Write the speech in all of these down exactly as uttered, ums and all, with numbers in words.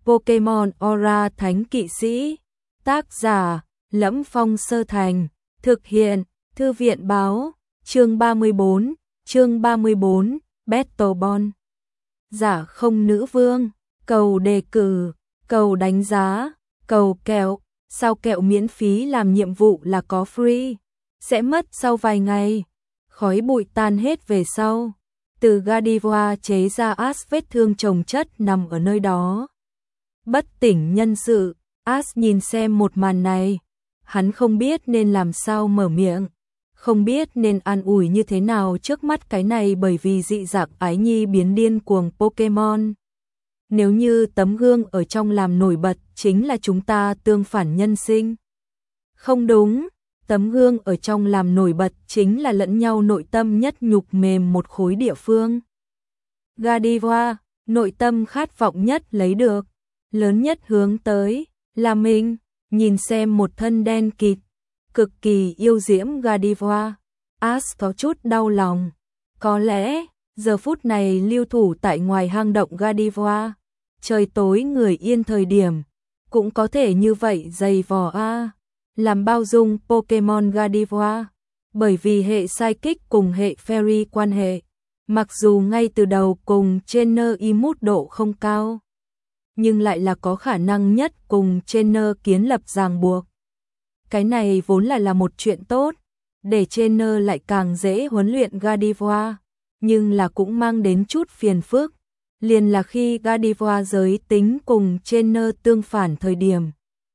Pokemon Aura Thánh Kỵ Sĩ. Tác giả: Lẫm Phong Sơ Thành. Thực hiện: Thư viện báo. Chương ba mươi bốn. Chương ba mươi bốn. Battle Ball. Giả không nữ vương. Cầu đề cử, cầu đánh giá, cầu kẹo. Sao kẹo miễn phí làm nhiệm vụ là có free. Sẽ mất sau vài ngày. Khói bụi tan hết về sau. Từ Gardevoir chế ra Ash vết thương chồng chất nằm ở nơi đó. Bất tỉnh nhân sự, Ash nhìn xem một màn này. Hắn không biết nên làm sao mở miệng. Không biết nên an ủi như thế nào trước mắt cái này bởi vì dị dạng ái nhi biến điên cuồng Pokemon. Nếu như tấm gương ở trong làm nổi bật chính là chúng ta tương phản nhân sinh. Không đúng, tấm gương ở trong làm nổi bật chính là lẫn nhau nội tâm nhất nhục mềm một khối địa phương. Gardevoir, nội tâm khát vọng nhất lấy được, lớn nhất hướng tới, là mình, nhìn xem một thân đen kịt, cực kỳ yêu diễm Gardevoir. Ash có chút đau lòng, có lẽ, giờ phút này lưu thủ tại ngoài hang động Gardevoir, trời tối người yên thời điểm, cũng có thể như vậy dày vò a. Làm bao dung Pokemon Gardevoir, bởi vì hệ Psychic cùng hệ Fairy quan hệ, mặc dù ngay từ đầu cùng trainer Imut độ không cao, nhưng lại là có khả năng nhất cùng trainer kiến lập ràng buộc. Cái này vốn là là một chuyện tốt, để trainer lại càng dễ huấn luyện Gardevoir, nhưng là cũng mang đến chút phiền phức, liền là khi Gardevoir giới tính cùng trainer tương phản thời điểm.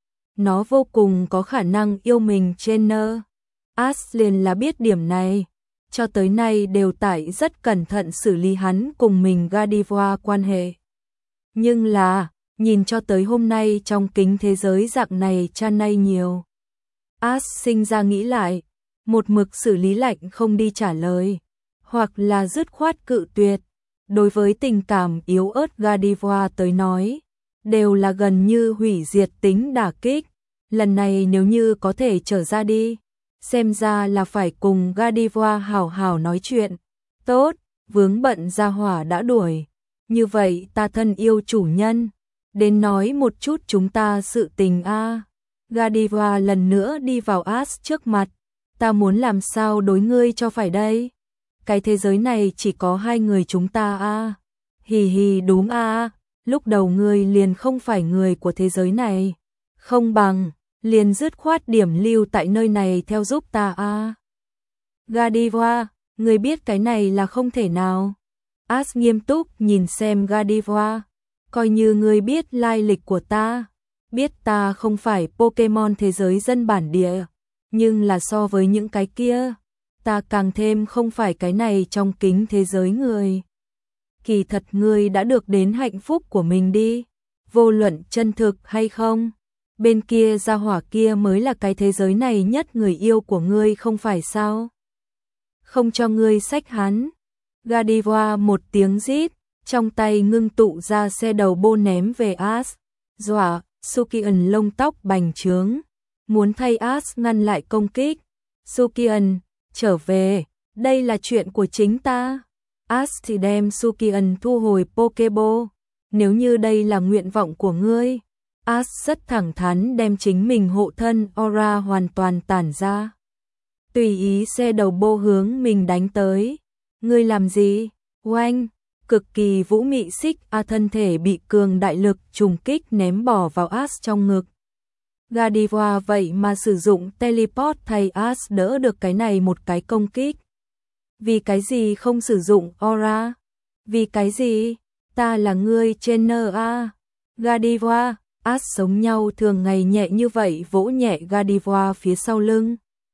Nó vô cùng có khả năng yêu mình trainer. Ash liền là biết điểm này, cho tới nay đều tại rất cẩn thận xử lý hắn cùng mình Gardevoir quan hệ. Nhưng là, nhìn cho tới hôm nay trong kính thế giới dạng này chan nay nhiều. Ash sinh ra nghĩ lại, một mực xử lý lạnh không đi trả lời, hoặc là dứt khoát cự tuyệt. Đối với tình cảm yếu ớt Gardevoir tới nói, đều là gần như hủy diệt tính đả kích. Lần này nếu như có thể trở ra đi, xem ra là phải cùng Gardevoir hảo hảo nói chuyện. Tốt, vướng bận gia hỏa đã đuổi. Như vậy ta thân yêu chủ nhân, đến nói một chút chúng ta sự tình a. À. Gardevoir lần nữa đi vào Ash trước mặt. Ta muốn làm sao đối ngươi cho phải đây? Cái thế giới này chỉ có hai người chúng ta a. À. Hì hì đúng a. À. Lúc đầu ngươi liền không phải người của thế giới này. Không bằng, liền dứt khoát điểm lưu tại nơi này theo giúp ta a. À. Gardevoir, ngươi biết cái này là không thể nào. Ash nghiêm túc nhìn xem Gardevoir. Coi như ngươi biết lai lịch của ta. Biết ta không phải Pokemon thế giới dân bản địa. Nhưng là so với những cái kia, ta càng thêm không phải cái này trong kính thế giới người. Kỳ thật ngươi đã được đến hạnh phúc của mình đi. Vô luận chân thực hay không. Bên kia gia hỏa kia mới là cái thế giới này nhất người yêu của ngươi không phải sao? Không cho ngươi xách hắn. Gardevoir một tiếng rít, trong tay ngưng tụ ra xe đầu bô ném về Ash. Dọa, Sukian lông tóc bành trướng, muốn thay Ash ngăn lại công kích. Sukian, trở về, đây là chuyện của chính ta. Ash thì đem Sukian thu hồi Pokeball. Nếu như đây là nguyện vọng của ngươi. Ash rất thẳng thắn đem chính mình hộ thân aura hoàn toàn tản ra. Tùy ý xe đầu bô hướng mình đánh tới. Ngươi làm gì? Oanh! Cực kỳ vũ mị xích a thân thể bị cường đại lực trùng kích ném bỏ vào Ash trong ngực. Gardevoir vậy mà sử dụng teleport thay Ash đỡ được cái này một cái công kích. Vì cái gì không sử dụng aura? Vì cái gì? Ta là ngươi trainer a. Gardevoir, Ash sống nhau thường ngày nhẹ như vậy vỗ nhẹ Gardevoir phía sau lưng.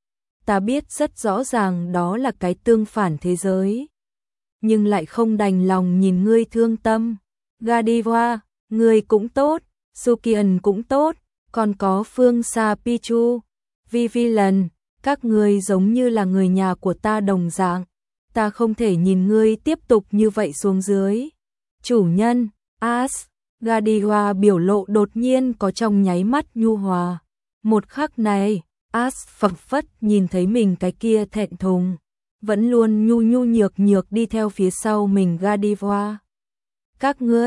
Ta biết rất rõ ràng đó là cái tương phản thế giới. Nhưng lại không đành lòng nhìn ngươi thương tâm. Gardevoir, ngươi cũng tốt, Sukian cũng tốt, còn có Phương Xa Pichu, Vivillon, các ngươi giống như là người nhà của ta đồng dạng. Ta không thể nhìn ngươi tiếp tục như vậy xuống dưới. Chủ nhân, Ash, Gardevoir biểu lộ đột nhiên có trong nháy mắt nhu hòa. Một khắc này, Ash phảng phất nhìn thấy mình cái kia thẹn thùng, vẫn luôn nhu nhu nhược nhược đi theo phía sau mình Gardevoir. Các ngươi,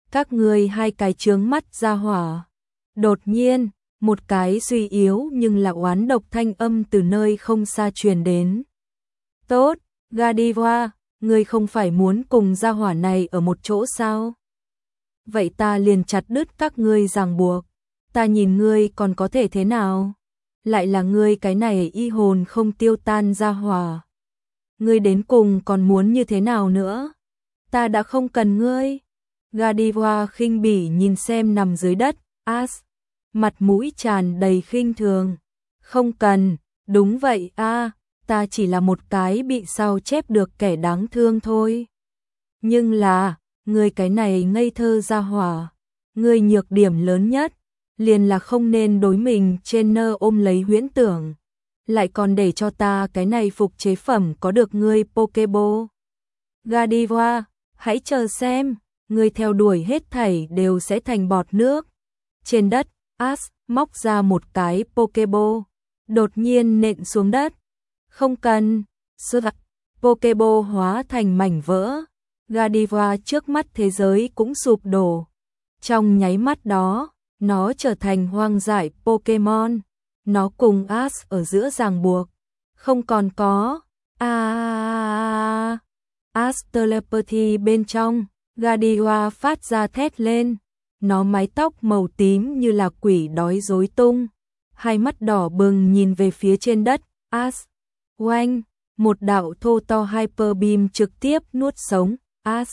các ngươi hai cái chướng mắt ra hỏa. Đột nhiên, một cái suy yếu nhưng là oán độc thanh âm từ nơi không xa truyền đến. Tốt, Godiva, ngươi không phải muốn cùng gia hỏa này ở một chỗ sao? Vậy ta liền chặt đứt các ngươi ràng buộc. Ta nhìn ngươi còn có thể thế nào? Lại là ngươi cái này y hồn không tiêu tan gia hỏa. Ngươi đến cùng còn muốn như thế nào nữa? Ta đã không cần ngươi. Godiva khinh bỉ nhìn xem nằm dưới đất, As, mặt mũi tràn đầy khinh thường. Không cần, đúng vậy a, à, ta chỉ là một cái bị sao chép được kẻ đáng thương thôi. Nhưng là, ngươi cái này ngây thơ gia hỏa, ngươi nhược điểm lớn nhất, liền là không nên đối mình trên nơ ôm lấy huyễn tưởng. Lại còn để cho ta cái này phục chế phẩm có được ngươi Pokeball. Godiva, hãy chờ xem, ngươi theo đuổi hết thảy đều sẽ thành bọt nước. Trên đất, As móc ra một cái Pokeball, đột nhiên nện xuống đất. Không cần, sơ Pokeball hóa thành mảnh vỡ. Godiva trước mắt thế giới cũng sụp đổ. Trong nháy mắt đó, nó trở thành hoang dại Pokemon. Nó cùng As ở giữa ràng buộc. Không còn có. À, As telepathy bên trong. Godiva phát ra thét lên. Nó mái tóc màu tím như là quỷ đói rối tung. Hai mắt đỏ bừng nhìn về phía trên đất. As. Oanh. Một đạo thô to Hyper Beam trực tiếp nuốt sống. As.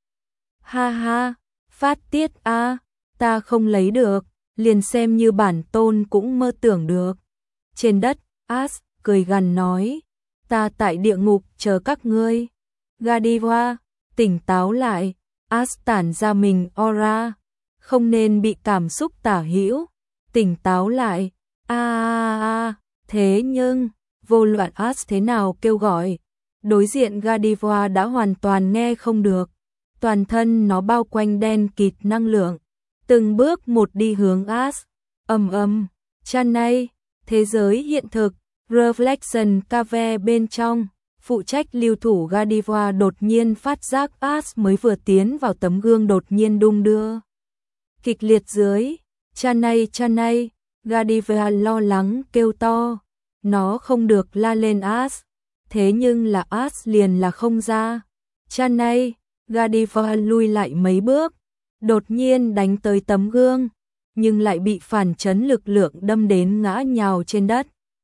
Ha ha. Phát tiết a, à, ta không lấy được. Liền xem như bản tôn cũng mơ tưởng được. Trên đất, As cười gằn nói, ta tại địa ngục chờ các ngươi. Godiva, tỉnh táo lại. As tản ra mình aura, không nên bị cảm xúc tả hữu. Tỉnh táo lại. A a a, thế nhưng, vô luận As thế nào kêu gọi, đối diện Godiva đã hoàn toàn nghe không được. Toàn thân nó bao quanh đen kịt năng lượng. Từng bước một đi hướng As. Ầm ầm, chan này, thế giới hiện thực, Reflection Cave bên trong, phụ trách lưu thủ Godiva đột nhiên phát giác As mới vừa tiến vào tấm gương đột nhiên đung đưa. Kịch liệt dưới, chan này chan này, Godiva lo lắng kêu to, nó không được la lên As, thế nhưng là As liền là không ra. Chan này, Godiva lui lại mấy bước. Đột nhiên đánh tới tấm gương, nhưng lại bị phản chấn lực lượng đâm đến ngã nhào trên đất.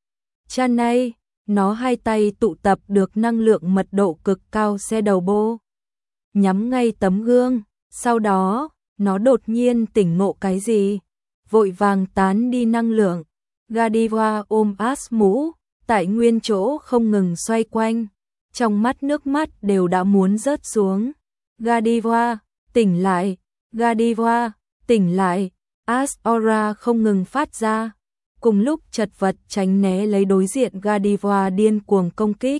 Chan này, nó hai tay tụ tập được năng lượng mật độ cực cao xe đầu bô. Nhắm ngay tấm gương, sau đó, nó đột nhiên tỉnh ngộ cái gì, vội vàng tán đi năng lượng. Godiva ôm As mũ, tại nguyên chỗ không ngừng xoay quanh, trong mắt nước mắt đều đã muốn rớt xuống. Godiva, tỉnh lại. Godiva, tỉnh lại. As aura không ngừng phát ra. Cùng lúc chật vật tránh né lấy đối diện Godiva điên cuồng công kích.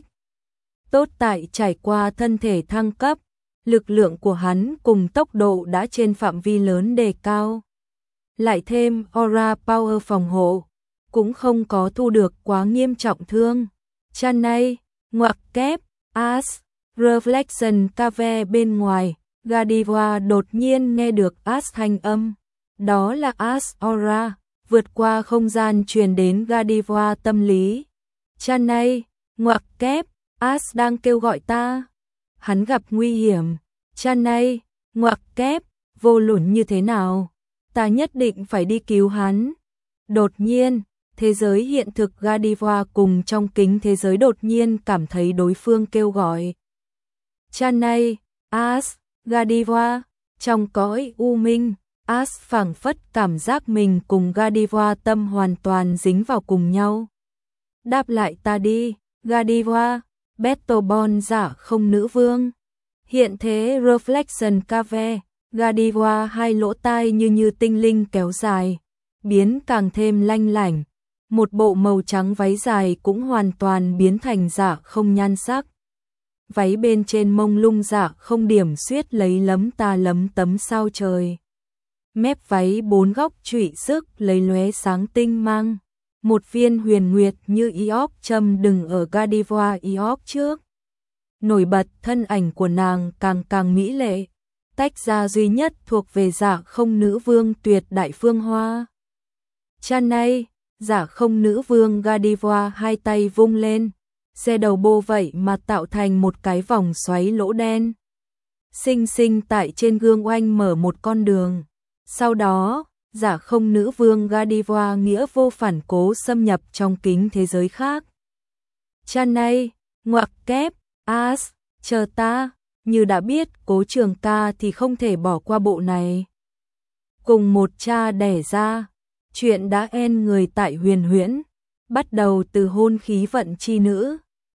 Tốt tại trải qua thân thể thăng cấp, lực lượng của hắn cùng tốc độ đã trên phạm vi lớn đề cao. Lại thêm aura power phòng hộ, cũng không có thu được quá nghiêm trọng thương. Chan này, ngoặc kép, As, Reflection Cave bên ngoài. Godiva đột nhiên nghe được As thanh âm. Đó là As aura, vượt qua không gian truyền đến Godiva tâm lý. Chan này, ngoặc kép, As đang kêu gọi ta. Hắn gặp nguy hiểm. Chan này, ngoặc kép, vô luận như thế nào, ta nhất định phải đi cứu hắn. Đột nhiên, thế giới hiện thực Godiva cùng trong kính thế giới đột nhiên cảm thấy đối phương kêu gọi. Chan này, As. Godiva, trong cõi u minh, As phảng phất cảm giác mình cùng Godiva tâm hoàn toàn dính vào cùng nhau. Đáp lại ta đi, Godiva, Battleborn giả không nữ vương. Hiện thế Reflection Cave, Godiva hai lỗ tai như như tinh linh kéo dài, biến càng thêm lanh lảnh. Một bộ màu trắng váy dài cũng hoàn toàn biến thành giả không nhan sắc. Váy bên trên mông lung dạ không điểm xuyết lấy lấm ta lấm tấm sao trời. Mép váy bốn góc trụy sức lấy lóe sáng tinh mang. Một viên huyền nguyệt như ióc châm đừng ở Godiva ióc trước. Nổi bật thân ảnh của nàng càng càng mỹ lệ. tách ra duy nhất thuộc về Giả Không Nữ Vương Tuyệt Đại Phương Hoa. Cha này, Giả Không Nữ Vương Gardevoir hai tay vung lên, xe đầu bô vậy mà tạo thành một cái vòng xoáy lỗ đen. Sinh sinh tại trên gương oanh mở một con đường. Sau đó, Giả Không Nữ Vương Gardevoir nghĩa vô phản cố xâm nhập trong kính thế giới khác. Cha này, ngoặc kép, as, chờ ta, như đã biết Cố Trường Ca thì không thể bỏ qua bộ này. Cùng một cha đẻ ra, chuyện đã en người tại Huyền Huyễn, bắt đầu từ hôn khí vận chi nữ.